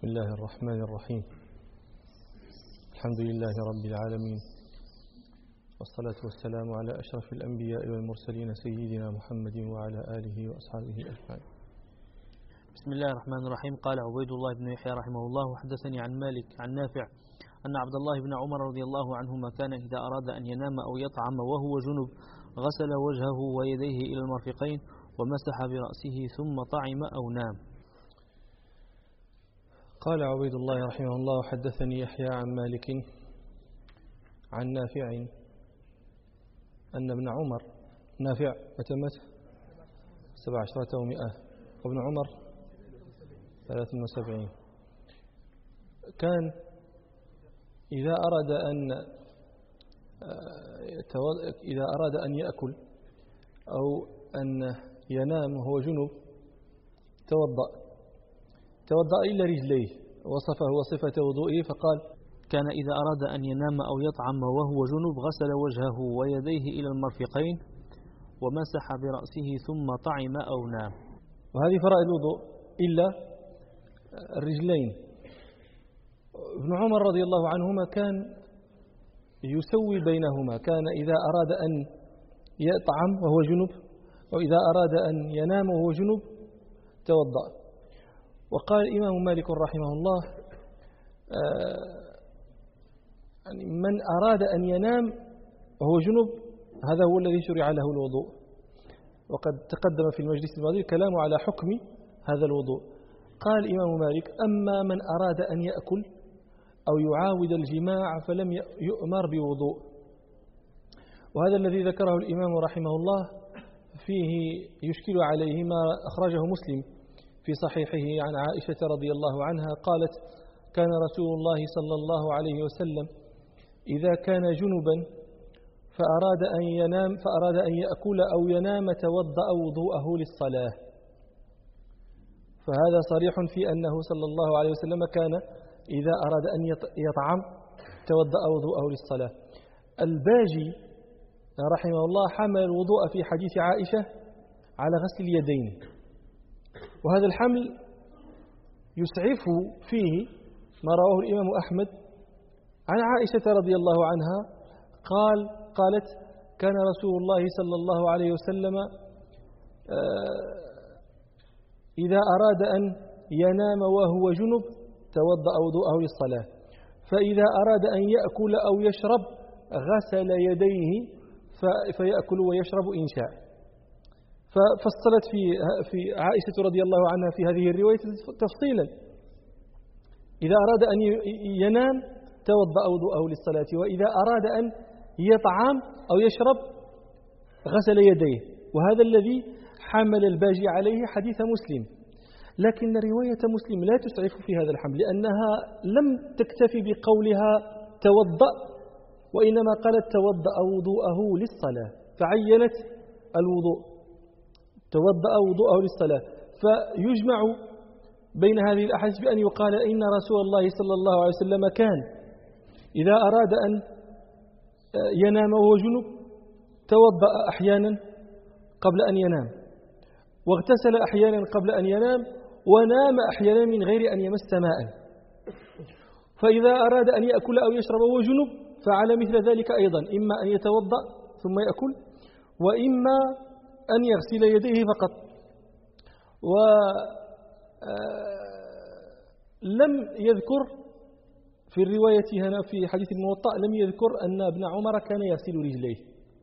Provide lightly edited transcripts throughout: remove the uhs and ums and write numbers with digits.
بسم الله الرحمن الرحيم. الحمد لله رب العالمين، والصلاة والسلام على أشرف الأنبياء والمرسلين سيدنا محمد وعلى آله وأصحابه أجمعين. بسم الله الرحمن الرحيم. قال عبيد الله بن يحيى رحمه الله: وحدثني عن مالك عن نافع أن عبد الله بن عمر رضي الله عنهما كان إذا أراد أن ينام أو يطعم وهو جنب غسل وجهه ويديه إلى المرفقين ومسح برأسه ثم طعم أو نام. قال عبيد الله رحمه الله: حدثني يحيى عن مالك عن نافع أن ابن عمر، نافع متى 17 و100، وابن عمر 73، كان إذا أراد أن يأكل أو أن ينام وهو جنب توضأ إلا رجليه، وصفه وصفة وضوئه فقال: كان إذا أراد أن ينام أو يطعم وهو جنب غسل وجهه ويديه إلى المرفقين ومسح برأسه ثم طعم أو نام. وهذه فرائض الوضوء إلا الرجلين. ابن عمر رضي الله عنهما كان يسوي بينهما، كان إذا أراد أن يطعم وهو جنب أو إذا أراد أن ينام وهو جنب توضأ. وقال الإمام مالك رحمه الله: من أراد أن ينام وهو جنب هذا هو الذي شرع له الوضوء. وقد تقدم في المجلس الماضي الكلام على حكم هذا الوضوء. قال الإمام مالك: أما من أراد أن يأكل أو يعاود الجماع فلم يؤمر بوضوء. وهذا الذي ذكره الإمام رحمه الله فيه يشكل عليه ما أخرجه مسلم في صحيحه عن عائشة رضي الله عنها قالت: كان رسول الله صلى الله عليه وسلم إذا كان جنبا فأراد أن يأكل أو ينام توضأ وضوءه للصلاة. فهذا صريح في أنه صلى الله عليه وسلم كان إذا أراد أن يطعم توضأ وضوءه للصلاة. الباجي رحمه الله حمل الوضوء في حديث عائشة على غسل اليدين، وهذا الحمل يسعف فيه ما رواه الإمام أحمد عن عائشة رضي الله عنها قالت: كان رسول الله صلى الله عليه وسلم إذا أراد أن ينام وهو جنب توضأ وضوءه للصلاة، فإذا أراد أن يأكل أو يشرب غسل يديه فيأكل ويشرب إن شاء. ففصلت في عائشة رضي الله عنها في هذه الرواية تفصيلا: إذا أراد أن ينام توضأ وضوءه للصلاة، وإذا أراد أن يطعم أو يشرب غسل يديه. وهذا الذي حمل الباجي عليه حديث مسلم. لكن رواية مسلم لا تسعف في هذا الحمل، لأنها لم تكتفي بقولها توضأ، وإنما قالت توضأ وضوءه للصلاة، فعينت الوضوء، توضأ وضوءه للصلاة. فيجمع بين هذه الأحاديث بأن يقال إن رسول الله صلى الله عليه وسلم كان إذا أراد أن ينام وهو جنب توضأ أحيانا قبل أن ينام، واغتسل أحيانا قبل أن ينام، ونام أحيانا من غير أن يمس ماء. فإذا أراد أن يأكل أو يشرب وهو جنب فعل مثل ذلك أيضا، إما أن يتوضأ ثم يأكل، وإما أن يغسل يديه فقط. ولم يذكر في الرواية هنا في حديث الموطأ لم يذكر أن ابن عمر كان يغسل رجليه.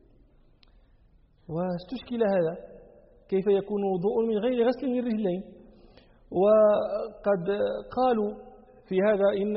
واستشكل هذا: كيف يكون وضوء من غير غسل للرجلين؟ وقد قالوا في هذا إن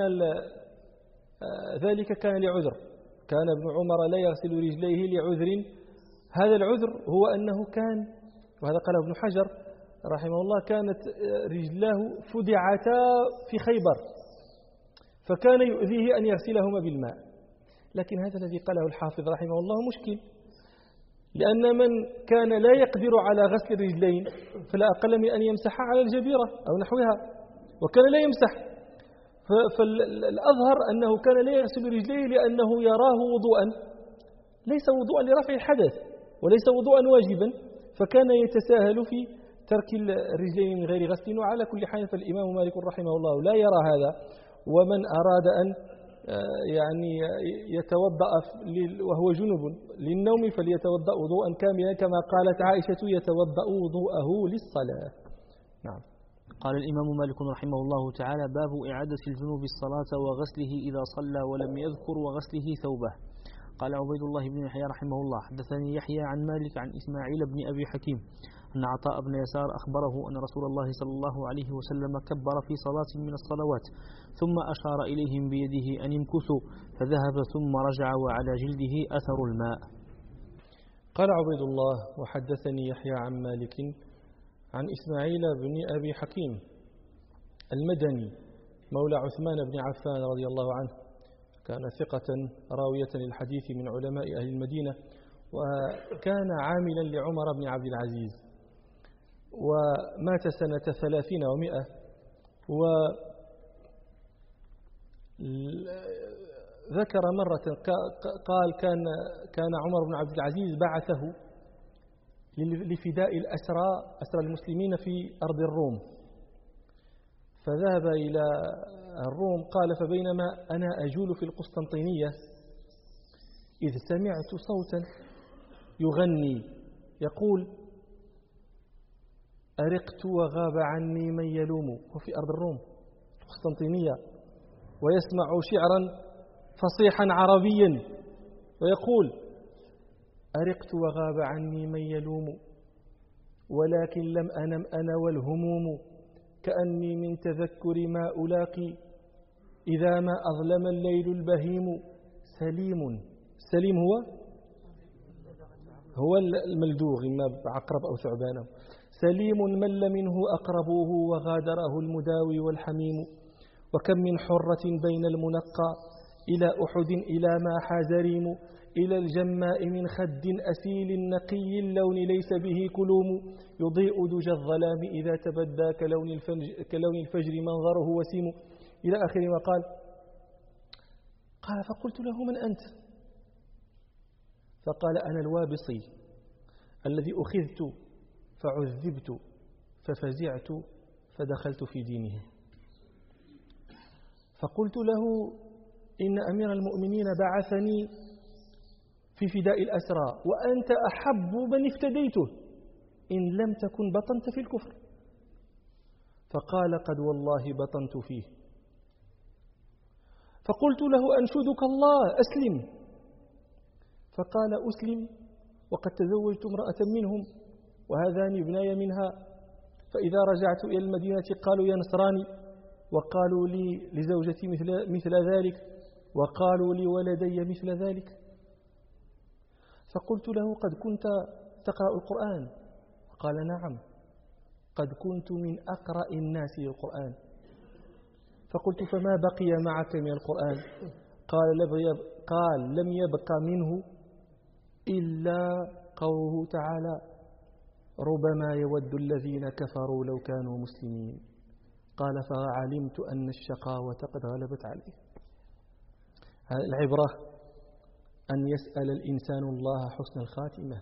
ذلك كان لعذر، كان ابن عمر لا يغسل رجليه لعذر. هذا العذر هو أنه كان، وهذا قاله ابن حجر رحمه الله، كانت رجلاه فدعتا في خيبر، فكان يؤذيه أن يغسلهما بالماء. لكن هذا الذي قاله الحافظ رحمه الله مشكل، لأن من كان لا يقدر على غسل الرجلين فلا أقل من أن يمسح على الجبيرة أو نحوها، وكان لا يمسح. فالأظهر أنه كان لا يغسل رجليه لأنه يراه وضوءا ليس وضوءا لرفع الحدث وليس وضوءا واجبا، فكان يتساهل في ترك الرجلين من غير غسل. وعلى كل حال فالإمام مالك رحمه الله لا يرى هذا. ومن أراد أن يعني يتوضأ وهو جنب للنوم فليتوضأ وضوءا كاملا كما قالت عائشة يتوضأ وضوءه للصلاة. نعم. قال الإمام مالك رحمه الله تعالى: باب إعادة الجنوب الصلاة وغسله إذا صلى ولم يذكر وغسله ثوبه. قال عبيد الله بن يحيى رحمه الله: حدثني يحيى عن مالك عن إسماعيل بن أبي حكيم أن عطاء بن يسار أخبره أن رسول الله صلى الله عليه وسلم كبر في صلاة من الصلوات ثم أشار إليهم بيده أن امكثوا فذهب ثم رجع وعلى جلده أثر الماء. قال عبيد الله: وحدثني يحيى عن مالك عن إسماعيل بن أبي حكيم المدني مولى عثمان بن عفان رضي الله عنه، كان ثقة راوية للحديث من علماء أهل المدينة، وكان عاملا لعمر بن عبد العزيز، ومات سنة 30 و100. وذكر مرة قال كان عمر بن عبد العزيز بعثه لفداء أسرى المسلمين في أرض الروم، فذهب إلى الروم. قال: فبينما أنا أجول في القسطنطينية إذ سمعت صوتا يغني يقول: أرقت وغاب عني من يلوم. وفي أرض الروم القسطنطينية، ويسمع شعرا فصيحا عربيا ويقول: أرقت وغاب عني من يلوم ولكن لم أنم أنا والهموم كأني من تذكر ما ألاقي إذا ما أظلم الليل البهيم. سليم هو الملدوغ إما بعقرب أو ثعبان. سليم مل منه أقربوه وغادره المداوي والحميم. وكم من حرة بين المنقى إلى أحد إلى ما حازريم إلى الجماء من خد أسيل نقي اللون ليس به كلوم يضيء دجى الظلام إذا تبدى كلون الفجر منظره وسيم إلى آخر ما قال. فقلت له: من أنت؟ فقال: أنا الوابصي الذي أخذت فعذبت ففزعت فدخلت في دينه. فقلت له: إن أمير المؤمنين بعثني في فداء الأسرى وأنت أحب من افتديته إن لم تكن بطنت في الكفر. فقال: قد والله بطنت فيه. فقلت له: أنشدك الله أسلم. فقال: أسلم وقد تزوجت امرأة منهم وهذان ابناي منها، فإذا رجعت إلى المدينة قالوا يا نصراني، وقالوا لي لزوجتي مثل ذلك، وقالوا لي ولدي مثل ذلك. فقلت له: قد كنت تقرأ القرآن؟ قال: نعم، قد كنت من أقرأ الناس للقرآن. فقلت: فما بقي معك من القرآن؟ قال: لم يبق منه إلا قوله تعالى: ربما يود الذين كفروا لو كانوا مسلمين. قال: فعلمت أن الشقاوة قد غلبت عليه. العبرة أن يسأل الإنسان الله حسن الخاتمة.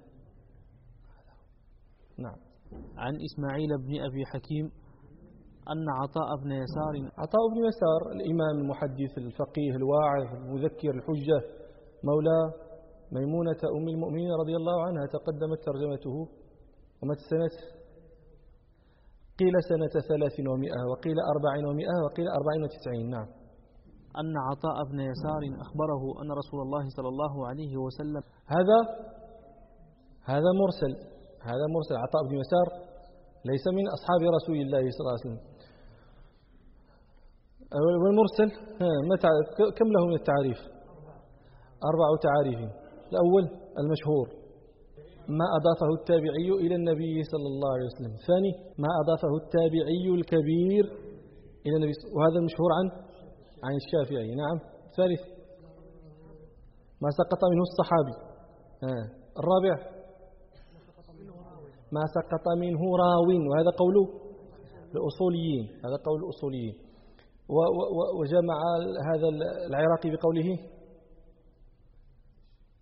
نعم. عن إسماعيل بن أبي حكيم أن عطاء بن يسار الإمام المحدث الفقيه الواعظ المذكر الحجة مولى ميمونة أم المؤمنين رضي الله عنها تقدمت ترجمته، ومات سنة قيل سنة 300 وقيل 400 وقيل 94. نعم. أن عطاء بن يسار أخبره أن رسول الله صلى الله عليه وسلم هذا مرسل. عطاء بن يسار ليس من أصحاب رسول الله صلى الله عليه وسلم. والمرسل كم له من التعريف؟ 4 تعاريف. الأول المشهور ما أضافه التابعي إلى النبي صلى الله عليه وسلم. الثاني ما أضافه التابعي الكبير إلى النبي، وهذا المشهور عن الشافعي. نعم. الثالث ما سقط منه الصحابي. الرابع ما سقط منه راو، وهذا قول الأصوليين. وجمع هذا العراقي بقوله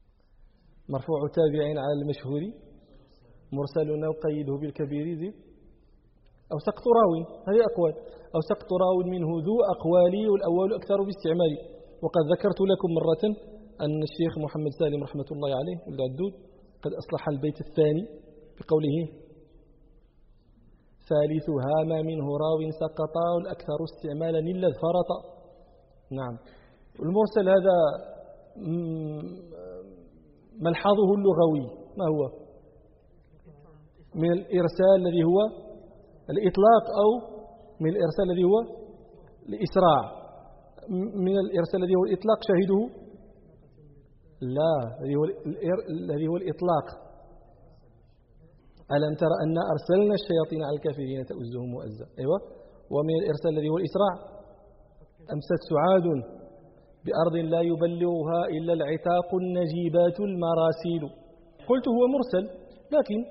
مرفوع تابعين على المشهور، مرسل نقيده بالكبير زد أو سقط راو، هذه أقوال، أو سقط راو منه ذو أقوالي، والأول أكثر باستعمالي. وقد ذكرت لكم مرة أن الشيخ محمد سالم رحمة الله عليه العدود قد أصلح البيت الثاني بقوله ثالثها ما منه راو سقط والأكثر استعمالا إلا فرط. نعم. المرسل هذا ملحظه اللغوي ما هو؟ من الإرسال الذي هو الإطلاق، أو من الإرسال الذي هو الإسراع. من الإرسال الذي هو الإطلاق شاهده لا، الذي هو الإطلاق. ألم تر أن أرسلنا الشياطين على الكافرين تؤزهم مؤزا. أيوة. ومن الإرسال الذي هو الإسراع أمست سعاد بأرض لا يبلغها إلا العتاق النجيبات المراسيل. قلت هو مرسل، لكن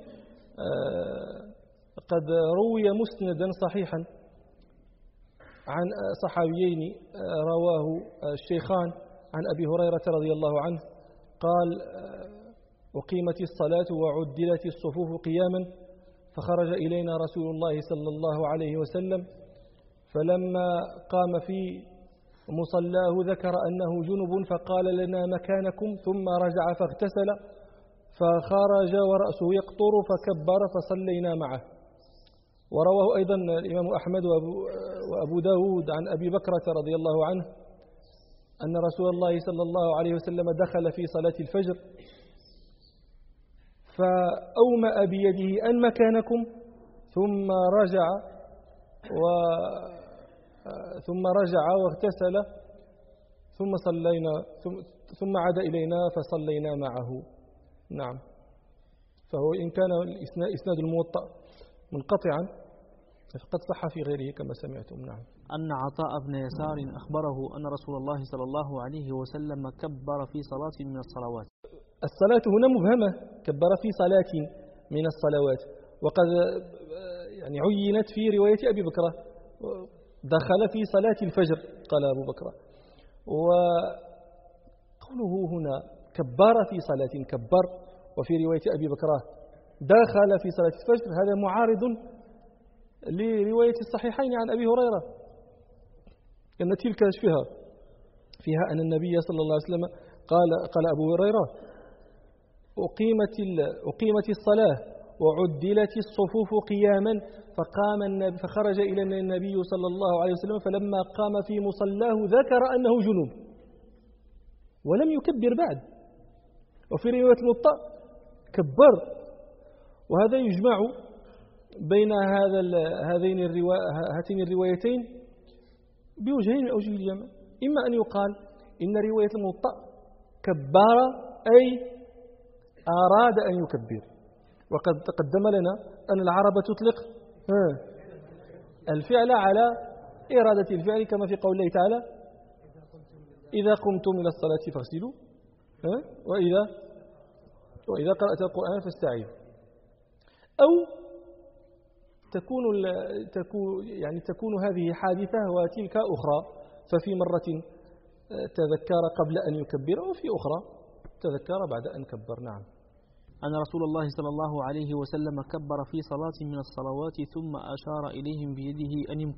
قد روي مسندا صحيحا عن صحابيين رواه الشيخان عن أبي هريرة رضي الله عنه قال أقيمت الصلاة وعدلت الصفوف قياما فخرج إلينا رسول الله صلى الله عليه وسلم فلما قام في مصلاه ذكر أنه جنب فقال لنا مكانكم ثم رجع فاغتسل فخرج ورأسه يقطر فكبر فصلينا معه. ورواه أيضا الإمام أحمد وأبو داود عن أبي بكرة رضي الله عنه أن رسول الله صلى الله عليه وسلم دخل في صلاة الفجر فأومأ بيده أن مكانكم ثم رجع واغتسل ثم عاد إلينا فصلينا معه. نعم. فهو إن كان إسناد الموطأ منقطعا فقد صح في غيره كما سمعتم. نعم. أن عطاء بن يسار أخبره أن رسول الله صلى الله عليه وسلم كبر في صلاة من الصلوات. الصلاة هنا مبهمة، كبر في صلاة من الصلوات، وقد يعني عينت في رواية أبي بكرة دخل في صلاة الفجر قال أبو بكر. وقوله هنا كبر في صلاة كبر، وفي رواية أبي بكرة دخل في صلاة الفجر، هذا معارض لرواية الصحيحين عن أبي هريرة أن تلك فيها أن النبي صلى الله عليه وسلم قال أبو هريرة أقيمت الصلاة وعدلت الصفوف قياما فخرج إلى النبي صلى الله عليه وسلم فلما قام في مصلاه ذكر أنه جنوب ولم يكبر بعد. وفي رواية الموطأ كبر. وهذا يجمع بين هاتين الروايتين بوجهين من أوجه الجمع. إما أن يقال إن رواية الموطأ كبر أي أراد أن يكبر، وقد تقدم لنا أن العرب تطلق الفعل على إرادة الفعل كما في قول الله تعالى إذا قمتم إلى الصلاة فاغسلوا وإذا قرأت القرآن فاستعيذ. أو تكون هذه حادثة وتلك أخرى، ففي مرة تذكر قبل أن يكبر وفي أخرى تذكر بعد أن كبر. نعم. أن رسول الله صلى الله عليه وسلم كبر في صلاة من الصلوات ثم أشار إليهم بيده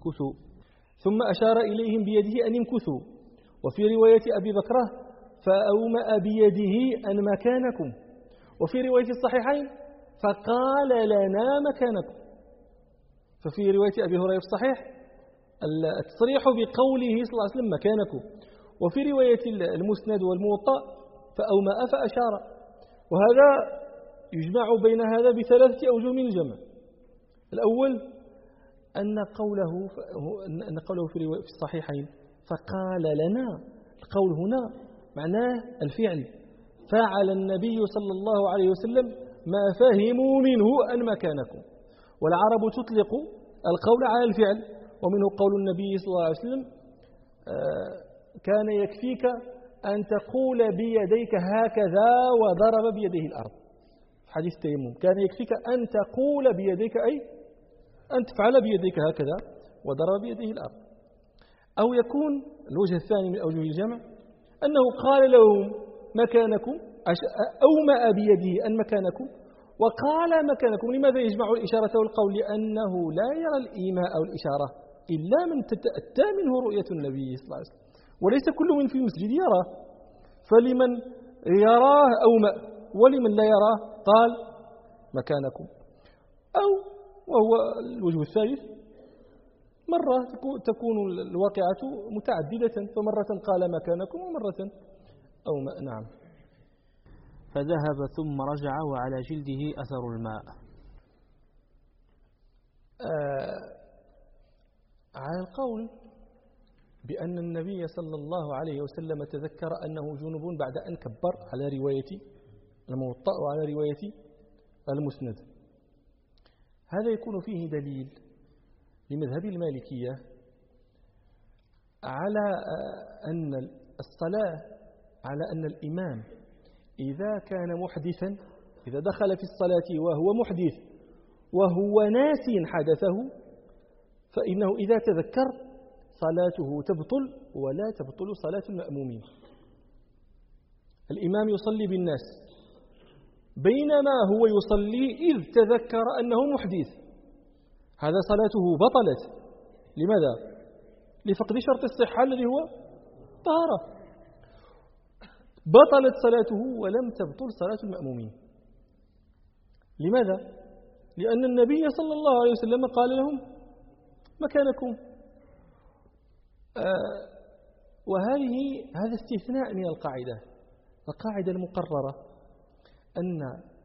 أن يمكثوا. وفي رواية أبي بكرة فأومأ بيده أن مكانكم. وفي رواية الصحيحين فقال لنا مكانكم. ففي رواية أبي هريرة في الصحيح التصريح بقوله صلى الله عليه وسلم مكانكم، وفي رواية المسند والموطأ فأومأ فأشار. وهذا يجمع بين هذا بثلاثة أوجه من الجمع. الأول أن قوله في الصحيحين فقال لنا، القول هنا معناه الفعل، فعل النبي صلى الله عليه وسلم ما فهموا منه أن مكانكم. والعرب تطلق القول على الفعل، ومنه قول النبي صلى الله عليه وسلم كان يكفيك أن تقول بيديك هكذا وضرب بيديه الأرض. حديث التيمم كان يكفيك أن تقول بيديك أي أن تفعل بيديك هكذا وضرب بيديه الأرض. أو يكون الوجه الثاني من أوجه الجمع أنه قال لهم مكانكم، أومأ بيده أن مكانكم، وقال مكانكم. لماذا يجمع الإشارة والقول؟ لأنه لا يرى الإيماء أو الإشارة إلا من تتأتى منه رؤية النبي صلى الله عليه وسلم، وليس كل من في المسجد يراه. فلمن يراه أومأ، ولمن لا يراه قال مكانكم. أو وهو الوجه الثالث، مرة تكون الواقعة متعددة، فمرة قال مكانكم ومرة أومأ. نعم. فذهب ثم رجع وعلى جلده أثر الماء. على القول بأن النبي صلى الله عليه وسلم تذكر أنه جنب بعد أن كبر، على رواية الموطأ وعلى رواية المسند، هذا يكون فيه دليل لمذهب المالكية على أن الصلاة، على أن الإمام إذا كان محدثا، إذا دخل في الصلاة وهو محدث وهو ناسي حدثه، فإنه إذا تذكر صلاته تبطل ولا تبطل صلاة المأمومين. الإمام يصلي بالناس، بينما هو يصلي إذ تذكر أنه محدث، هذا صلاته بطلت. لماذا؟ لفقد شرط الصحة الذي هو طهارة. بطلت صلاته ولم تبطل صلاة المأمومين. لماذا؟ لأن النبي صلى الله عليه وسلم قال لهم مكانكم. هذا استثناء من القاعدة المقررة أن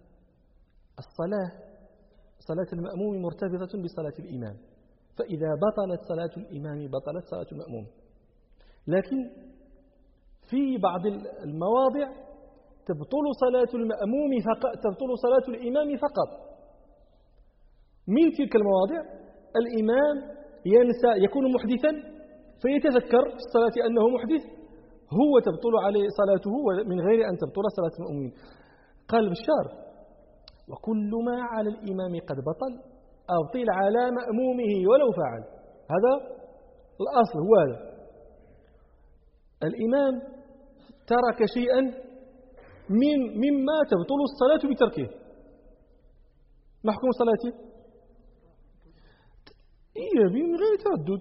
صلاة المأموم مرتبطة بصلاة الإمام، فإذا بطلت صلاة الإمام بطلت صلاة المأموم. لكن في بعض المواضع تبطل صلاة المأموم فقط، تبطل صلاة الإمام فقط. من تلك المواضع الإمام ينسى، يكون محدثا فيتذكر في الصلاة أنه محدث، هو تبطل عليه صلاته من غير أن تبطل صلاة المأمومين. قال بشار: وكل ما على الإمام قد بطل أبطل على مأمومه ولو فعل. هذا الأصل، هو هذا. الإمام ترك شيئا مما تبطل الصلاة بتركه، ما حكم صلاته؟ إيجابي من غير تردد،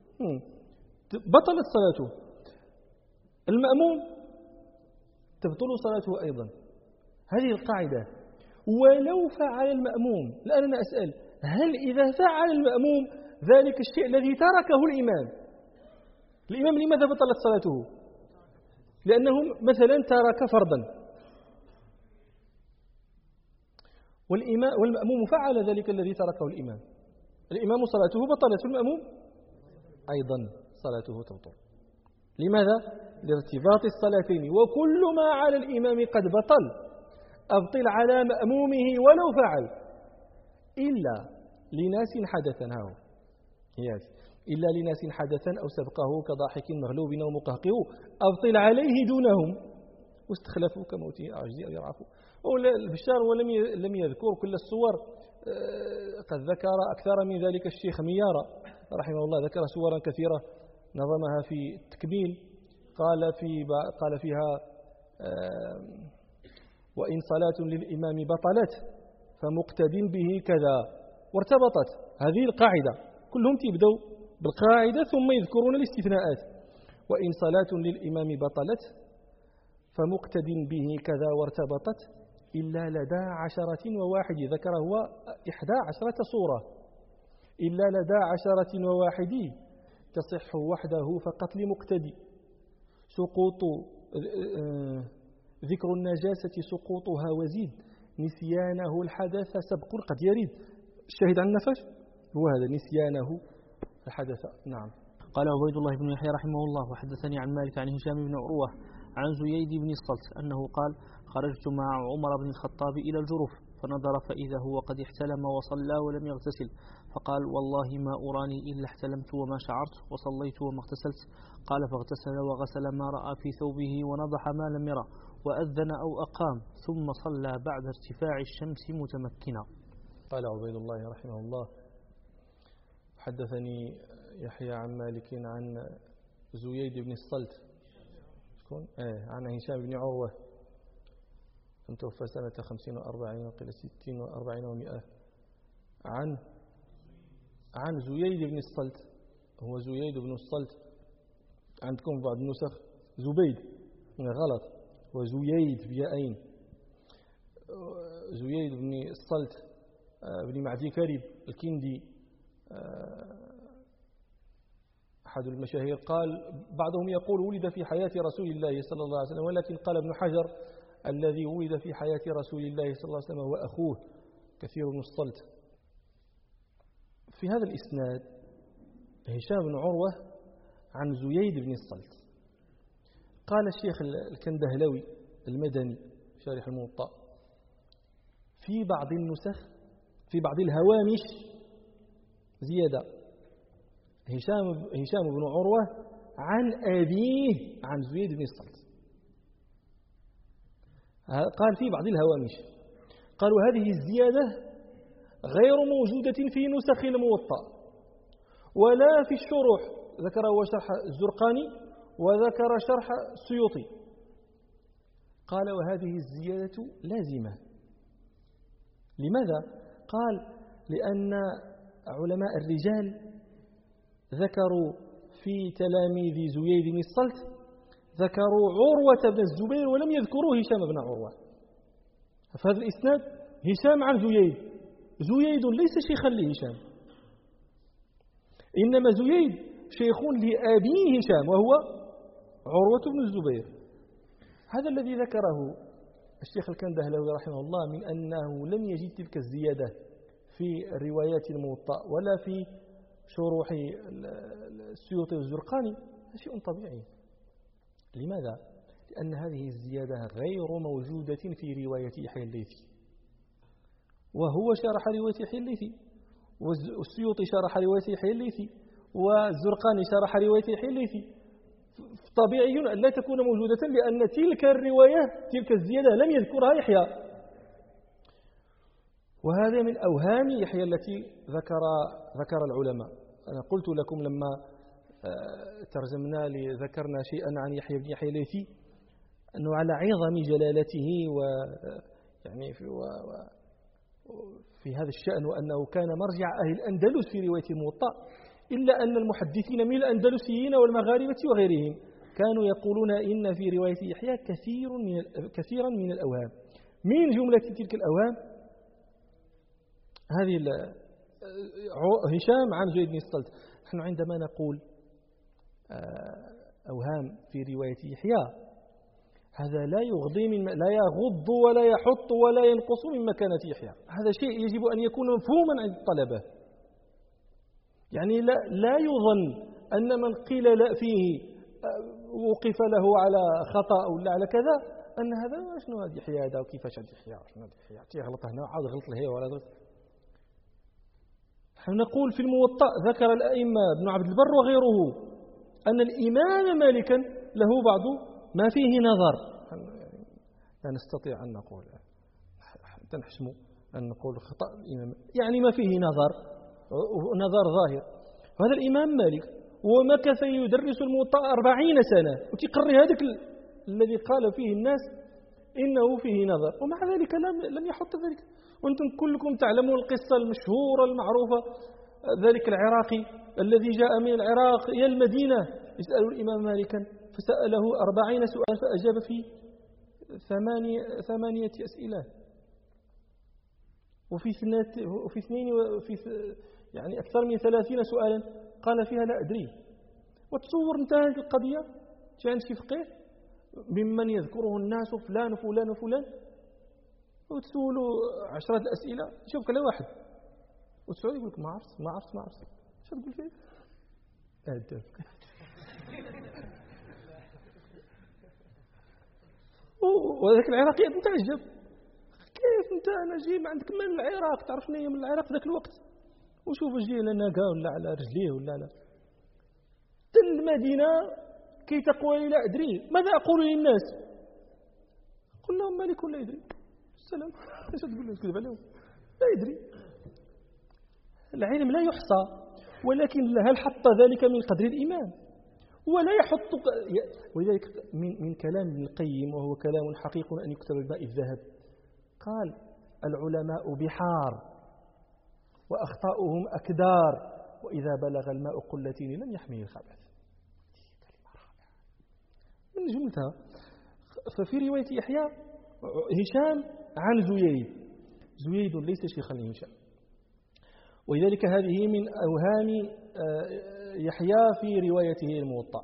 بطلت صلاته. المأموم تبطل صلاته أيضا. هذه القاعدة. ولو فعل المأموم، الآن أنا أسأل: هل إذا فعل المأموم ذلك الشيء الذي تركه الإمام لماذا بطلت صلاته؟ لأنه مثلا ترك فرضا، والمأموم فعل ذلك الذي تركه الإمام صلاته بطلت، المأموم أيضا صلاته تبطل. لماذا؟ لارتباط الصلاتين. وكل ما على الإمام قد بطل أبطل على مأمومه ولو فعل، إلا لناس حدثا. إلا لناس حدثا أو سبقه كضاحك مغلوب أو مقهقه أبطل عليه دونهم واستخلفوا كموته عاجز أو يرعفوا. البشار ولم يذكر كل الصور، قد ذكر أكثر من ذلك الشيخ ميارة رحمه الله، ذكر صورا كثيرة نظمها في التكميل، قال فيها: وإن صلاة للإمام بطلت فمقتد به كذا، وارتبطت. هذه القاعدة، كلهم تبدأوا بالقاعدة ثم يذكرون الاستثناءات. وإن صلاة للإمام بطلت فمقتد به كذا وارتبطت إلا لدى 10 ذكر هو 11 صورة. إلا لدى 10 تصح وحده فقط لمقتدي. سقوط ذكر النجاسة سقوطها وزيد، نسيانه الحدث سبق قد يريد. الشاهد عن النفس هو هذا، نسيانه الحدث. نعم. قال عبيد الله بن يحيى رحمه الله: وحدثني عن مالك عن هشام بن عروة عن زييد بن الصلت أنه قال: خرجت مع عمر بن الخطاب إلى الجرف فنظر فإذا هو قد احتلم وصلى ولم يغتسل، فقال: والله ما أراني إلا احتلمت وما شعرت وصليت وما اغتسلت. قال: فاغتسل وغسل ما رأى في ثوبه ونضح ما لم يرى وأذن أو أقام ثم صلى بعد ارتفاع الشمس متمكنا. قال عبيد الله رحمه الله: حدثني يحيى عن مالك عن زييد بن الصلت عن هشام بن عروة توفى سنة 50 و40 وقيل 60 و40 و100. عن زييد بن الصلت. هو زييد بن الصلت، عندكم بعض النسخ زبيد، غلط، هو زييد بيائين. زييد بن الصلت بن معدي كريب الكندي، أحد المشاهير، قال بعضهم يقول ولد في حياة رسول الله صلى الله عليه وسلم، ولكن قال ابن حجر الذي ولد في حياة رسول الله صلى الله عليه وسلم هو أخوه كثير بن الصلت. في هذا الإسناد هشام بن عروة عن زييد بن الصلت. قال الشيخ الكندهلوي المدني شارح الموطأ في بعض النسخ في بعض الهوامش زيادة هشام بن عروة عن أبيه عن زييد بن الصلت. قال في بعض الهوامش، قالوا هذه الزيادة غير موجودة في نسخ الموطأ ولا في الشروح، ذكر هو شرح الزرقاني وذكر شرح السيوطي. قال وهذه الزيادة لازمة. لماذا؟ قال لأن علماء الرجال ذكروا في تلاميذ زييد بن الصلت ذكروا عروة بن الزبير ولم يذكروا هشام بن عروة. فهذا الإسناد هشام عن زييد، زييد ليس شيخا لهشام، إنما زييد شيخ لأبي هشام وهو عروة بن الزبير. هذا الذي ذكره الشيخ الكندهلوي رحمه الله من أنه لم يجد تلك الزيادة في الروايات الموطأ ولا في شروح السيوطي والزرقاني، هذا شيء طبيعي. لماذا؟ لأن هذه الزيادة غير موجودة في رواية يحيى الليثي، وهو شرح رواية يحيى الليثي، والسيوطي شرح رواية يحيى الليثي، والزرقاني شرح رواية يحيى الليثي. طبيعي أن لا تكون موجودة لأن تلك الرواية تلك الزيادة لم يذكرها يحيى. وهذا من أوهام يحيى التي ذكر العلماء. أنا قلت لكم لما ترجمنا ذكرنا شيئا عن يحيى بن يحيى الليثي أنه على عظم جلالته يعني في هذا الشأن، وأنه كان مرجع أهل الأندلس في رواية الموطأ، إلا أن المحدثين من الأندلسيين والمغاربة وغيرهم كانوا يقولون إن في رواية يحيى كثيرا من الأوهام. من جملة تلك الأوهام هذه هشام عن زيد بن الصلت. نحن عندما نقول أوهام في رواية يحيى هذا لا يغض ولا يحط ولا ينقص من مكانة يحيى، هذا شيء يجب أن يكون مفهوما عند الطلبة. يعني لا يظن أن من قيل لا فيه وقف له على خطأ ولا على كذا أن هذا شنو هذا يحيى هذا وكيفاش هذا يحيى شنو هذا يحيى تيغلط هنا وعاود غلط لهي ولا غلط. نحن نقول في الموطأ ذكر الأئمة ابن عبد البر وغيره أن الإمام مالكا له بعض ما فيه نظر. لا نستطيع أن نقول تنحشم أن نقول خطأ الإمام، يعني ما فيه نظر ظاهر. هذا الإمام مالك ومكث يدرس الموطأ 40 سنة وتقري هذاك الذي قال فيه الناس إنه فيه نظر، ومع ذلك لم يحط ذلك. وأنتم كلكم تعلمون القصة المشهورة المعروفة، ذلك العراقي الذي جاء من العراق إلى المدينة يسأل الإمام مالكا فسأله 40 سؤال فأجاب في 8 أسئلة، وفي اثنين يعني أكثر من 30 سؤالا قال فيها لا أدري. وتصور انتهت القضية كان شي فقيه ممن يذكره الناس فلان وفلان وفلان، وتسولوا 10 أسئلة شوف كل واحد وتسأل يقول لك ما عرفت شو تقول فيه أدب. وذاك العراقي متعجب كيف انت انا جاي ما عندك من العراق تعرفني من العراق ذاك الوقت وشوف جاي لنا ناقه ولا على رجليه ولا لا المدينه كي تقول لي لا ادري ماذا اقول للناس؟ قل لهم مالك لا يدري. السلام ايش تقول لهم؟ تكذب عليهم لا يدري. العلم لا يحصى، ولكن هل حط ذلك من قدر الإمام؟ ولا يحط. ولذلك من كلام ابن القيم وهو كلام حقيق أن يكتب بماء الذهب قال العلماء بحار وأخطاؤهم أكدار وإذا بلغ الماء قلتين لم يحمل الخبث. من جملتها. ففي رواية يحيى هشام عن زييد ليس شيخا لهشام، ولذلك هذه من أوهام يحيى في روايته الموطأ.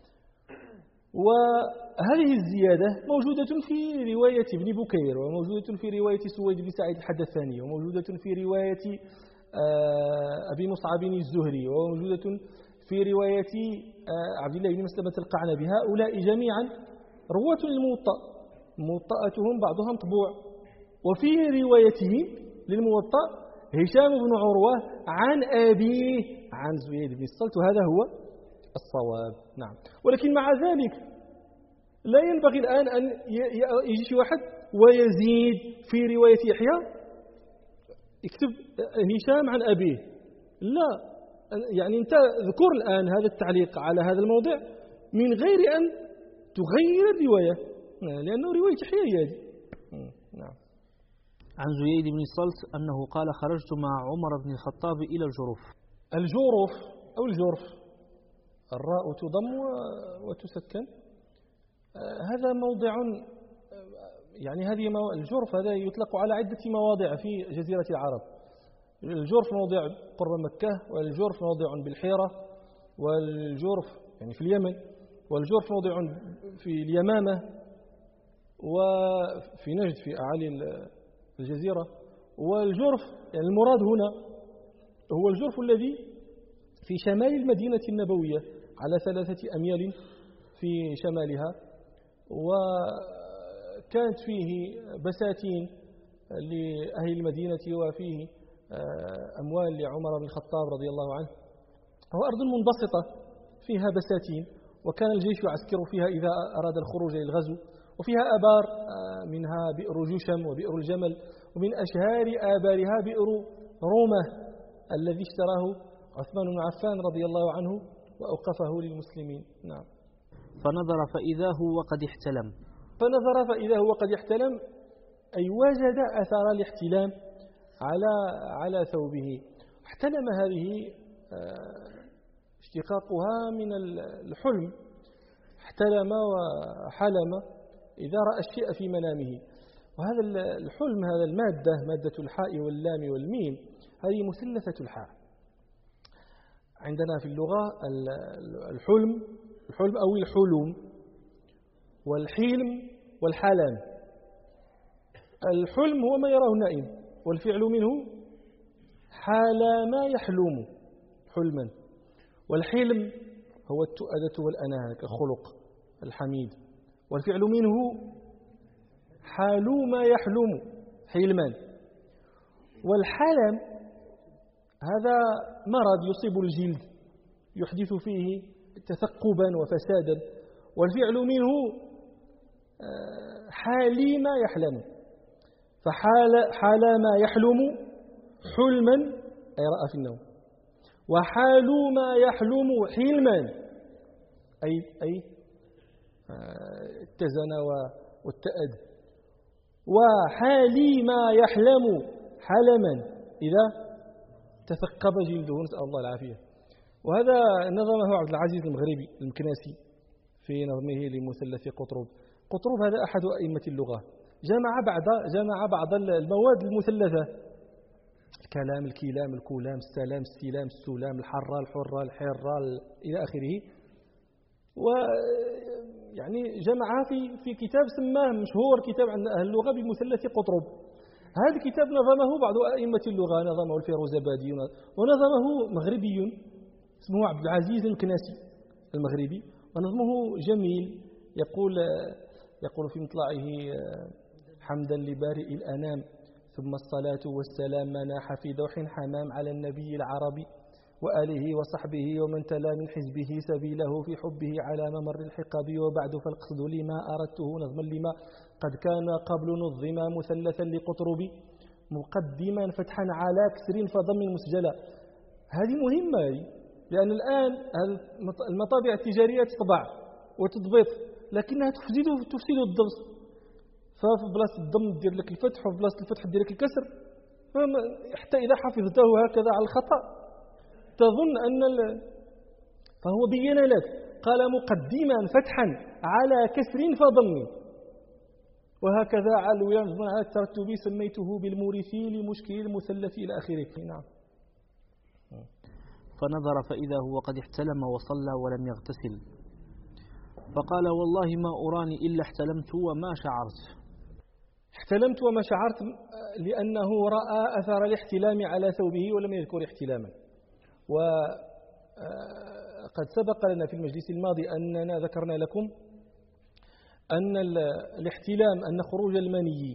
وهذه الزيادة موجودة في رواية ابن بكير، وموجودة في رواية سويد بن سعيد الحدثاني، وموجودة في رواية أبي مصعب الزهري، وموجودة في رواية عبد الله بن مسلمة القعنبي. هؤلاء جميعا رواة الموطأ، موطأتهم بعضها مطبوع. وفي روايته للموطأ هشام بن عروة عن أبيه عن زيد بن الصلت، وهذا هو الصواب. نعم. ولكن مع ذلك لا ينبغي الآن أن يجي شي واحد ويزيد في رواية يحيى يكتب هشام عن أبيه. لا، يعني أنت اذكر الآن هذا التعليق على هذا الموضع من غير أن تغير الرواية، لأنه رواية يحيى هذه. نعم. عن زيد بن الصلت أنه قال خرجت مع عمر بن الخطاب إلى الجرف. الجرف أو الجرف، الراء تضم وتسكن. هذا موضع، يعني هذه الجرف هذا يطلق على عدة مواضع في جزيرة العرب. الجرف موضع قرب مكة، والجرف موضع بالحيرة، والجرف يعني في اليمن، والجرف موضع في اليمامة وفي نجد في أعالي الجزيرة. والجرف يعني المراد هنا هو الجرف الذي في شمال المدينة النبوية على 3 أميال في شمالها، وكانت فيه بساتين لأهل المدينة، وفيه أموال لعمر بن الخطاب رضي الله عنه. هو أرض منبسطة فيها بساتين، وكان الجيش يعسكر فيها إذا أراد الخروج للغزو. وفيها آبار، منها بئر جشم وبئر الجمل، ومن أشهار آبارها بئر رومة الذي اشتراه عثمان بن عفان رضي الله عنه وأوقفه للمسلمين. نعم. فنظر فإذا هو قد احتلم. فنظر فإذا هو قد احتلم، أي وجد أثر الاحتلام على ثوبه. احتلم هذه اشتقاقها من الحلم، احتلم وحلم إذا رأى الشيء في منامه. وهذا الحلم، هذا المادة، مادة الحاء واللام والميم، هذه مثلثة الحاء. عندنا في اللغة الحلم أو الحلم، والحلم والحلم. الحلم هو ما يراه النائم، والفعل منه حال ما يحلم حلما. والحلم هو التؤدة والأناة كخلق الحميد، والفعل منه حال ما يحلم حلما. والحلم هذا مرض يصيب الجلد يحدث فيه تثقبا وفسادا، والفعل منه حالي ما يحلم. فحال ما يحلم حلما أي رأى في النوم، وحال ما يحلم حلما أي اتزن والتأد. وحالي ما يحلم حلما إذا تثقب جلده، نسأل الله العافية. وهذا نظمه عبد العزيز المغربي المكناسي في نظمه لمثلث قطرب. قطرب هذا أحد أئمة اللغة، جمع بعض المواد المثلثة: الكلام، الكلام، الكلام، السلام، السلام، السلام، الحرة، الحرة، الحرة، إلى آخره. ويعني جمعها في كتاب سماه مشهور كتاب عند أهل اللغة بمثلث قطرب. هذا الكتاب نظمه بعض أئمة اللغة، نظمه الفيروزابادي، ونظمه مغربي اسمه عبد العزيز المكناسي المغربي، ونظمه جميل. يقول في مطلعه: حمدا لبارئ الأنام، ثم الصلاة والسلام مناح في دوح حمام على النبي العربي وآله وصحبه ومن تلا من حزبه سبيله في حبه على ممر الحقب. وبعد فالقصد لما أردته نظما لما قد كان قبل نظما مثلثا لقطرب مقدما فتحا على كسر فضم مسجلا. هذه مهمة، لأن الآن المطابع التجارية تطبع وتضبط، لكنها تفسد الضبط. ففي بلاصة الضم دير لك الفتح وفي بلاصة الفتح دير لك الكسر، حتى إذا حفظته هكذا على الخطأ تظن أن فهو بين لك، قال مقدما فتحا على كسر فضم، وهكذا علوي على الترتب سميته بالمورثي لمشكل المثلث إلى آخره. نعم. فنظر فإذا هو قد احتلم وصلى ولم يغتسل، فقال والله ما أراني إلا احتلمت وما شعرت. احتلمت وما شعرت لأنه رأى أثر الاحتلام على ثوبه ولم يذكر احتلاما. وقد سبق لنا في المجلس الماضي أننا ذكرنا لكم أن الاحتلام أن خروج المني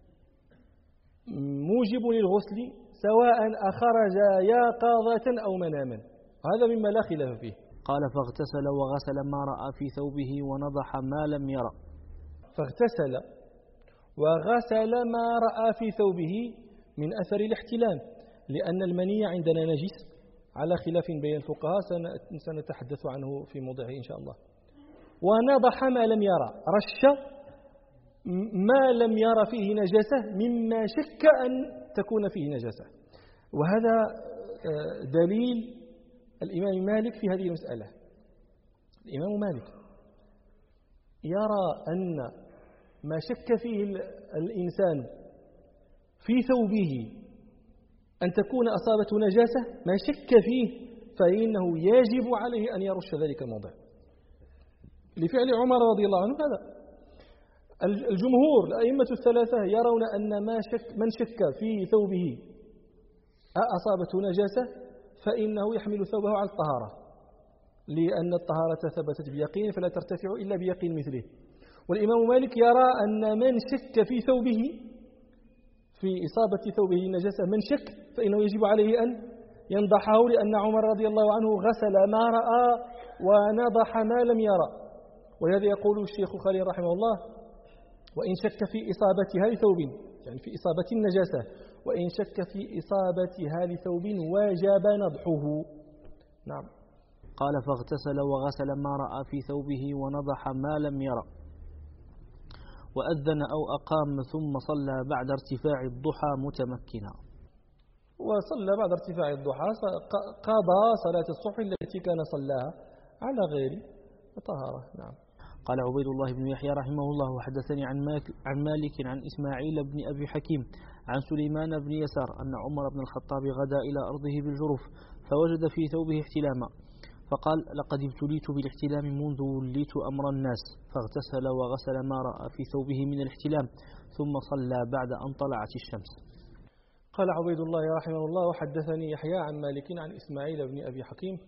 موجب للغسل سواء أخرج يقظة أو مناما، هذا مما لا خلاف فيه. قال فاغتسل وغسل ما رأى في ثوبه ونضح ما لم يرى. فاغتسل وغسل ما رأى في ثوبه من أثر الاحتلام، لأن المني عندنا نجس على خلاف بين الفقهاء سنتحدث عنه في موضعه إن شاء الله. ونضح ما لم يرى، رش ما لم يرى فيه نجاسة مما شك أن تكون فيه نجاسة، وهذا دليل الإمام مالك في هذه المسألة. الإمام مالك يرى أن ما شك فيه الإنسان في ثوبه أن تكون أصابته نجاسة، ما شك فيه فإنه يجب عليه أن يرش ذلك الموضع لفعل عمر رضي الله عنه. هذا الجمهور الأئمة الثلاثة يرون أن من شك في ثوبه أصابته نجاسة فإنه يحمل ثوبه على الطهارة، لأن الطهارة ثبتت بيقين فلا ترتفع إلا بيقين مثله. والإمام مالك يرى أن من شك في ثوبه في إصابة ثوبه النجاسة، من شك فإنه يجب عليه أن ينضحه، لأن عمر رضي الله عنه غسل ما رأى ونضح ما لم يرى. ولهذا يقول الشيخ خليل رحمه الله: وإن شك في إصابتها لثوب، يعني في إصابة النجاسة، وإن شك في إصابتها لثوب وجب نضحه. نعم. قال فاغتسل وغسل ما رأى في ثوبه ونضح ما لم يرى، وأذن أو أقام ثم صلى بعد ارتفاع الضحى متمكنا. وصلى بعد ارتفاع الضحى قضى صلاة الصبح التي كان صلاها على غير طهارة. نعم. قال عبيد الله بن يحيى رحمه الله: وحدثني عن مالك عن إسماعيل بن أبي حكيم عن سليمان بن يسار أن عمر بن الخطاب غدا إلى أرضه بالجرف فوجد في ثوبه احتلاما، فقال: لقد ابتليت بالاحتلام منذ وليت أمر الناس، فاغتسل وغسل ما رأى في ثوبه من الاحتلام ثم صلى بعد أن طلعت الشمس. قال عبيد الله رحمه الله: وحدثني يحيى عن مالك عن إسماعيل بن أبي حكيم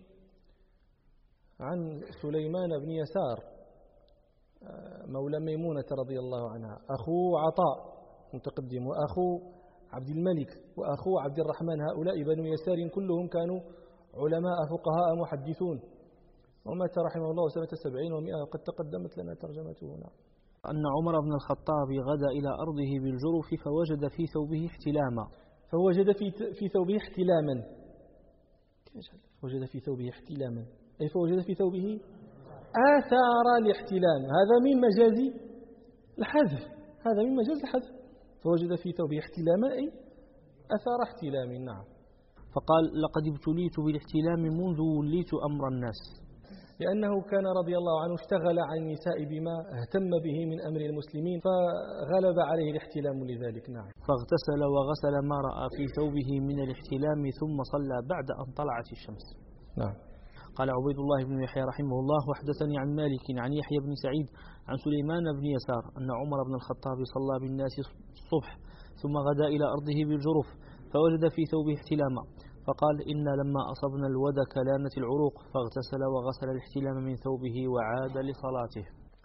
عن سليمان بن يسار مولى ميمونة رضي الله عنها، أخو عطاء متقدم وأخو عبد الملك وأخو عبد الرحمن، هؤلاء بنو يسار كلهم كانوا علماء فقهاء محدثون، ومات رحمه الله سنة 70 و100 وقد تقدمت لنا ترجمته. نعم. أن عمر بن الخطاب غدا إلى أرضه بالجرف فوجد في ثوبه احتلاما. فوجد في ثوبه احتلاما. وجد في ثوبه احتلاما أي فوجد في ثوبه آثار الاحتلام، هذا من مجاز الحذف، هذا من مجاز الحذف. فوجد في ثوبه احتلاما أي أثار احتلام. نعم. فقال: لقد ابتليت بالاحتلام منذ وليت أمر الناس، لأنه كان رضي الله عنه اشتغل عن النساء بما اهتم به من أمر المسلمين فغلب عليه الاحتلام لذلك. نعم. فاغتسل وغسل ما رأى في ثوبه من الاحتلام ثم صلى بعد أن طلعت الشمس. نعم. قال عبيد الله بن يحيى رحمه الله: وحدثني عن مالك عن يحيى بن سعيد عن سليمان بن يسار أن عمر بن الخطاب صلى بالناس الصبح ثم غدا إلى أرضه بالجرف فوجد في ثوبه احتلاما، فقال: إنا لما أصبنا الودك لانت العروق، فاغتسل وغسل الاحتلام من ثوبه وعاد لصلاته.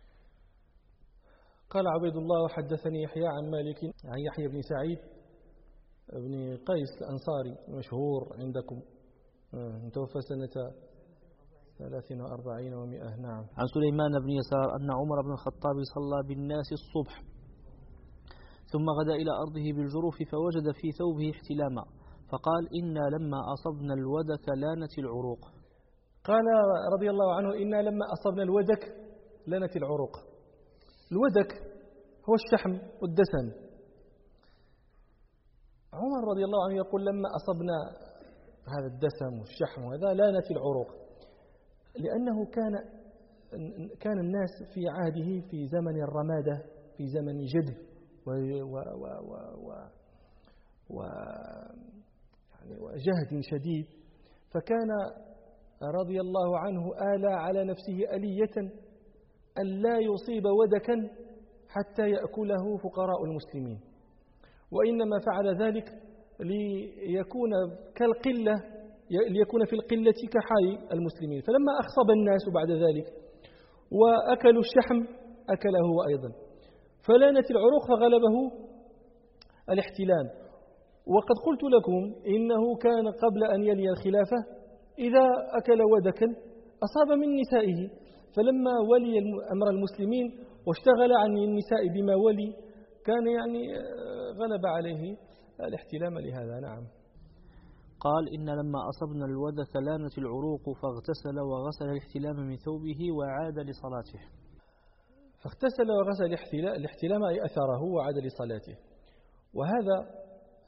قال عبيد الله: وحدثني يحيى عن مالك عن يحيى بن سعيد بن قيس الأنصاري مشهور عندكم، توفى سنة 43 و100. نعم. عن سليمان بن يسار أن عمر بن الخطاب صلى بالناس الصبح ثم غدا إلى أرضه بالجرف فوجد في ثوبه احتلاما، فقال: إنا لما أصبنا الودك لانت العروق. قال رضي الله عنه: إنا لما أصبنا الودك لانت العروق. الودك هو الشحم والدسم. عمر رضي الله عنه يقول لما أصبنا هذا الدسم والشحم وهذا لانت العروق، لأنه كان الناس في عهده في زمن الرمادة، في زمن جدب وجهد شديد، فكان رضي الله عنه آلى على نفسه ألية أن لا يصيب ودكا حتى يأكله فقراء المسلمين، وإنما فعل ذلك ليكون كالقلة، ليكون في القلة كحال المسلمين. فلما أخصب الناس بعد ذلك وأكلوا الشحم أكله هو أيضا، فلانت العروق فغلبه الاحتلام. وقد قلت لكم إنه كان قبل أن يلي الخلافة إذا أكل ودكا أصاب من نسائه، فلما ولي أمر المسلمين واشتغل عن النساء بما ولي كان غلب عليه الاحتلام لهذا. نعم. قال إن لما أصبنا الودك لانت العروق فاغتسل وغسل الاحتلام من ثوبه وعاد لصلاته. فاغتسل وغسل الاحتلام أي أثره وعاد لصلاته. وهذا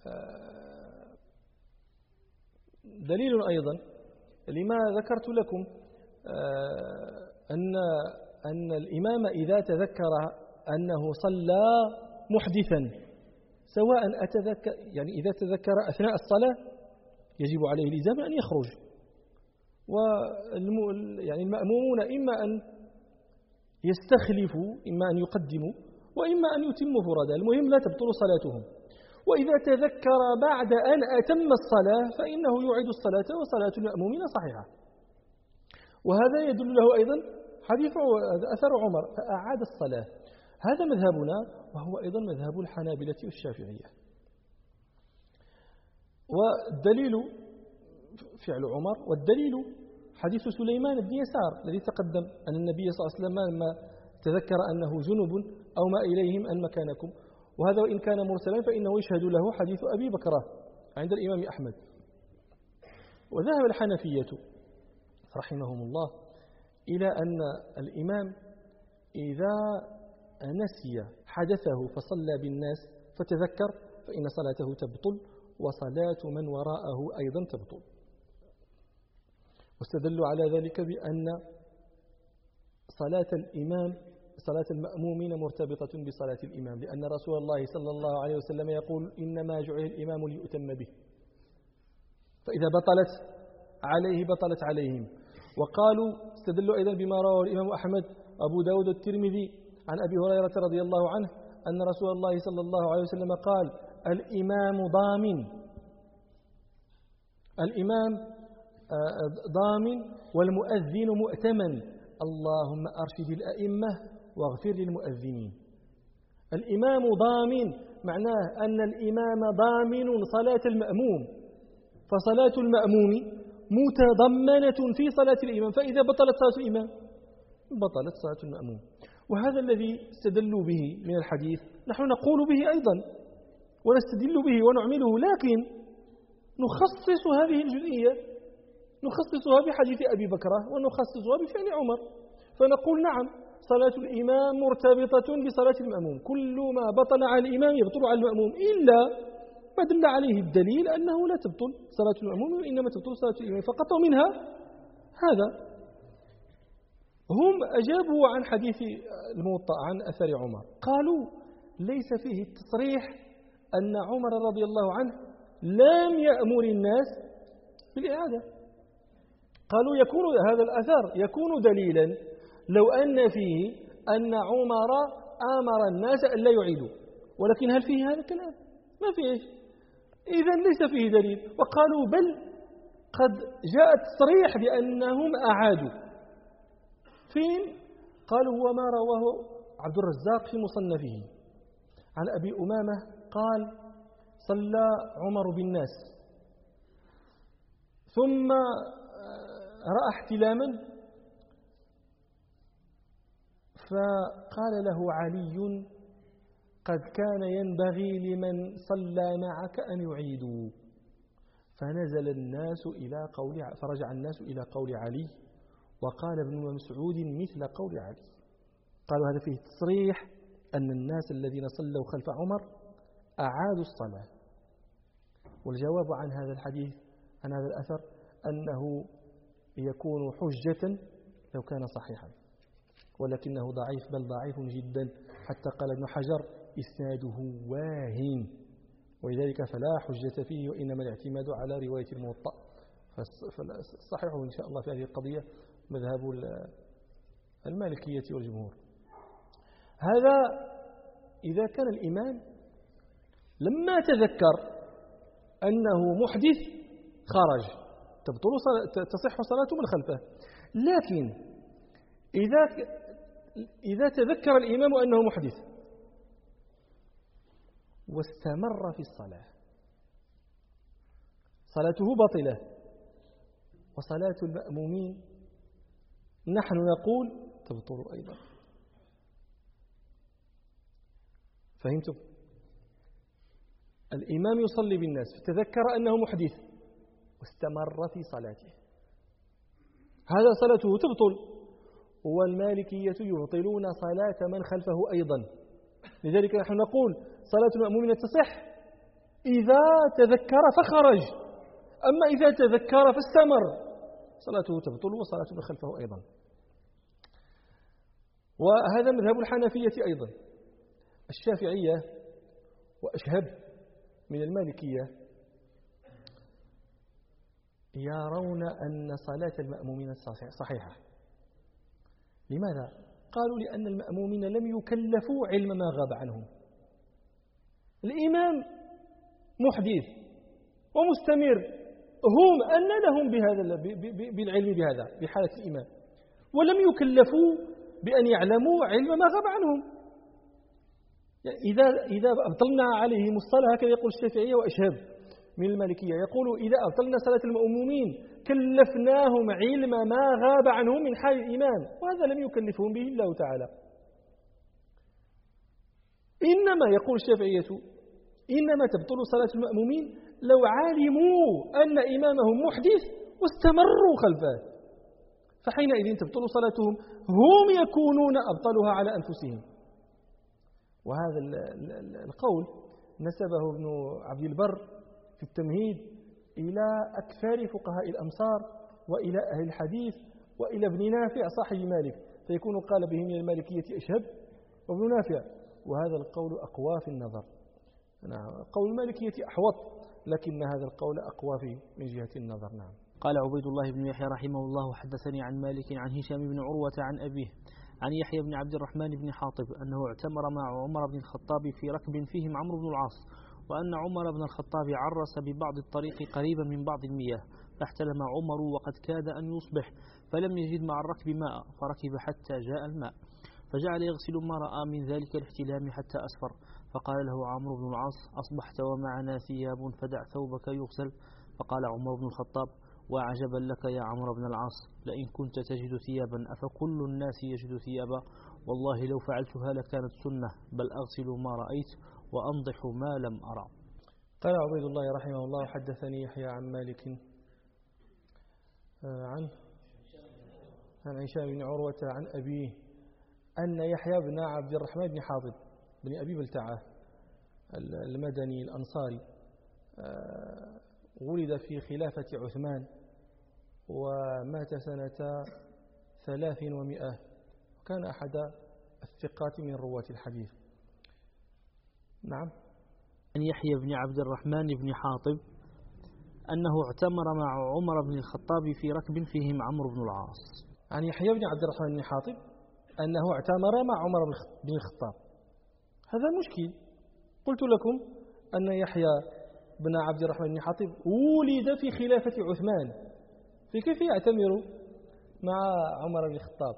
دليل أيضا لما ذكرت لكم أن الإمام إذا تذكر أنه صلى محدثا، سواء إذا تذكر أثناء الصلاة يجب عليه الإلزام أن يخرج، المأمومون إما أن يستخلفوا، إما أن يقدموا، وإما أن يتموا فردا، المهم لا تبطل صلاتهم. وإذا تذكر بعد أن أتم الصلاة فإنه يعيد الصلاة وصلاة المأمومين صحيحة. وهذا يدل له أيضا حديث أثر عمر فأعاد الصلاة. هذا مذهبنا، وهو أيضا مذهب الحنابلة والشافعية. والدليل فعل عمر، والدليل حديث سليمان بن يسار الذي تقدم أن النبي صلى الله عليه وسلم لما تذكر أنه جنب أو ما إليهم أن مكانكم، وهذا وإن كان مرسلا فإنه يشهد له حديث أبي بكرة عند الإمام أحمد. وذهب الحنفية رحمهم الله إلى أن الإمام إذا نسي حدثه فصلى بالناس فتذكر فإن صلاته تبطل، وصلاة من وراءه أيضا تبطل. واستدلوا على ذلك بأن صلاة المأمومين مرتبطة بصلاة الإمام، لأن رسول الله صلى الله عليه وسلم يقول إنما جعل الإمام ليؤتم به، فإذا بطلت عليه بطلت عليهم. وقالوا استدلوا أيضا بما رواه الإمام أحمد أبو داود الترمذي عن أبي هريرة رضي الله عنه أن رسول الله صلى الله عليه وسلم قال الإمام ضامن والمؤذن مؤتمن، اللهم أرشد الأئمة واغفر للمؤذنين. الإمام ضامن معناه أن الإمام ضامن صلاة المأموم، فصلاة المأموم متضمنة في صلاة الإمام، فإذا بطلت صلاة الإمام بطلت صلاة المأموم. وهذا الذي استدلوا به من الحديث نحن نقول به أيضا ونستدل به ونعمله، لكن نخصص هذه الجزئية نخصصها بحديث أبي بكرة ونخصصها بفعل عمر، فنقول نعم صلاة الإمام مرتبطة بصلاة المأموم، كل ما بطل على الإمام يبطل على المأموم إلا ما دل عليه الدليل أنه لا تبطل صلاة المأموم وإنما تبطل صلاة الإمام فقط، منها هذا. هم أجابوا عن حديث الموطأ عن أثر عمر، قالوا ليس فيه التصريح أن عمر رضي الله عنه لم يأمر الناس بالإعادة. قالوا يكون هذا الأثر يكون دليلا لو أن فيه أن عمر أمر الناس أن لا يعيدوا، ولكن هل فيه هذا الكلام؟ ما فيه، إذن ليس فيه دليل. وقالوا بل قد جاء تصريح بأنهم أعادوا. فين؟ قالوا هو ما رواه عبد الرزاق في مصنفه عن أبي أمامة قال صلى عمر بالناس ثم رأى احتلاما فقال له علي قد كان ينبغي لمن صلى معك أن يعيدوا، فنزل الناس إلى فرجع الناس إلى قول علي، وقال ابن مسعود مثل قول علي. قالوا هذا فيه تصريح أن الناس الذين صلوا خلف عمر أعادوا الصلاة. والجواب عن هذا الحديث، عن هذا الأثر، أنه يكون حجة لو كان صحيحا، ولكنه ضعيف، بل ضعيف جدا، حتى قال ابن حجر إسناده واهن، ولذلك فلا حجة فيه، وإنما الاعتماد على رواية الموطأ. فالصحيح إن شاء الله في هذه القضية مذهب المالكية والجمهور. هذا إذا كان الإمام لما تذكر أنه محدث خرج، تصح صلاته من خلفه. لكن إذا تذكر الإمام أنه محدث واستمر في الصلاة، صلاته باطلة، وصلاة المأمومين نحن نقول تبطل أيضا. فهمتم؟ الإمام يصلي بالناس فتذكر أنه محدث واستمر في صلاته، هذا صلاته تبطل، والمالكية يبطلون صلاة من خلفه أيضا. لذلك نحن نقول صلاة المأمومين تصح إذا تذكر فخرج، أما إذا تذكر فاستمر صلاته تبطل وصلاة من خلفه أيضا. وهذا مذهب الحنفية أيضا. الشافعية وأشهب من المالكية يرون أن صلاة المأمومين صحيحة. لماذا؟ قالوا لأن المأمومين لم يكلفوا علم ما غاب عنهم. الإمام محدث ومستمر، هم أن لهم بالعلم بهذا بحالة الإمام، ولم يكلفوا بأن يعلموا علم ما غاب عنهم. يعني إذا أبطلنا عليهم الصلاة، هكذا يقول الشافعية وأشهب من المالكية، يقول إذا أبطلنا صلاة المأمومين كلفناهم علم ما غاب عنهم من حال الإمام، وهذا لم يكلفهم به الله تعالى. إنما يقول الشافعية إنما تبطل صلاة المأمومين لو علموا أن إمامهم محدث واستمروا خلفه، فحينئذ تبطل صلاتهم، هم يكونون أبطلها على أنفسهم. وهذا القول نسبه ابن عبد البر في التمهيد إلى أكثر فقهاء الأمصار وإلى أهل الحديث وإلى ابن نافع صاحب مالك، فيكون قال به من المالكية أشهب وابن نافع، وهذا القول أقوى في النظر. قول المالكية أحوط، لكن هذا القول أقوى من جهة النظر. نعم. قال عبيد الله بن يحيى رحمه الله: حدثني عن مالك عن هشام بن عروة عن أبيه عن يحيى بن عبد الرحمن بن حاطب أنه اعتمر مع عمر بن الخطاب في ركب فيهم عمرو بن العاص، وأن عمر بن الخطاب عرس ببعض الطريق قريبا من بعض المياه، فاحتلم عمر وقد كاد أن يصبح، فلم يجد مع الركب ماء، فركب حتى جاء الماء، فجعل يغسل ما رأى من ذلك الاحتلام حتى أسفر، فقال له عمرو بن العاص: أصبحت ومعنا ثياب فدع ثوبك يغسل. فقال عمر بن الخطاب: وعجبا لك يا عمرو بن العاص، لئن كنت تجد ثيابا أفكل الناس يجد ثيابا؟ والله لو فعلتها لكانت سنة، بل أغسل ما رأيت وأنضح ما لم أرى. قال عبيد الله رحمه الله: حدثني يحيى عن مالك عن هشام بن عروة عن أبيه أن يحيى بن عبد الرحمن بن حاطب بن أبي بلتعة المدني الأنصاري ولد في خلافة عثمان ومات سنة 300، وكان أحد الثقات من رواة الحديث. نعم. عن يحيى بن عبد الرحمن بن حاطب أنه اعتمر مع عمر بن الخطاب في ركب فيهم عمرو بن العاص. عن يحيى بن عبد الرحمن بن حاطب أنه اعتمر مع عمر بن الخطاب. هذا مشكل. قلت لكم أن يحيى بن عبد الرحمن بن حاطب ولد في خلافة عثمان، في كيف يعتمر مع عمر بن الخطاب؟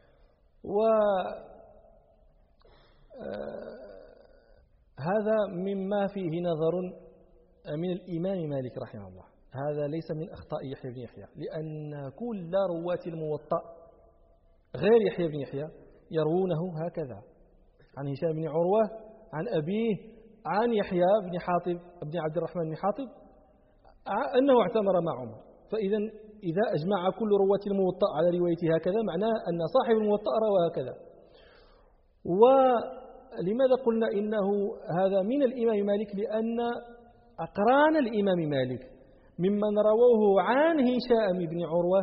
هذا مما فيه نظر من الإمام مالك رحمه الله. هذا ليس من أخطاء يحيى بن يحيى، لأن كل رواة الموطأ غير يحيى بن يحيى يروونه هكذا، عن هشام بن عروة عن أبيه عن يحيى بن حاطب بن عبد الرحمن بن حاطب أنه اعتمر مع عمر. إذا أجمع كل رواة الموطأ على روايته هكذا، معناه أن صاحب الموطأ روى هكذا. لماذا قلنا إنه هذا من الإمام مالك؟ لأن أقران الإمام مالك ممن رووه عن هشام بن عروة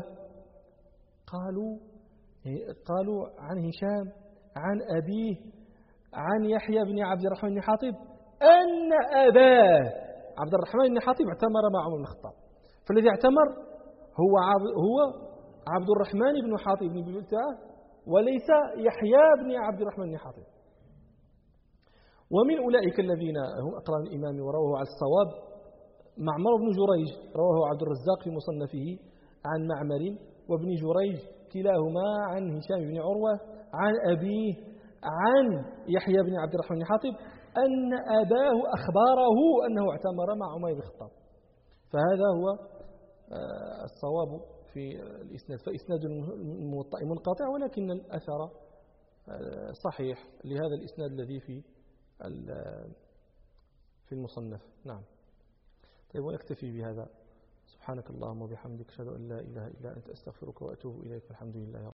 قالوا عن هشام عن أبيه عن يحيى بن عبد الرحمن بن حاطب أن أباه عبد الرحمن بن حاطب اعتمر مع عمر بن الخطاب. فالذي اعتمر هو عبد الرحمن بن حاطب بن بلتعة وليس يحيى بن عبد الرحمن بن حاطب. ومن أولئك الذين هم أقران الإمام ورواه على الصواب معمر بن جريج، رواه عبد الرزاق في مصنفه عن معمر وابن جريج كلاهما عن هشام بن عروة عن أبيه عن يحيى بن عبد الرحمن بن حاطب أن أباه أخبره أنه اعتمر مع عمر بن الخطاب. فهذا هو الصواب في الإسناد. فإسناد الموطأ منقطع، ولكن الأثر صحيح لهذا الإسناد الذي في المصنف. نعم. طيب، ونكتفي بهذا. سبحانك اللهم وبحمدك، أشهد أن لا إله إلا أنت، أستغفرك وأتوب إليك. الحمد لله.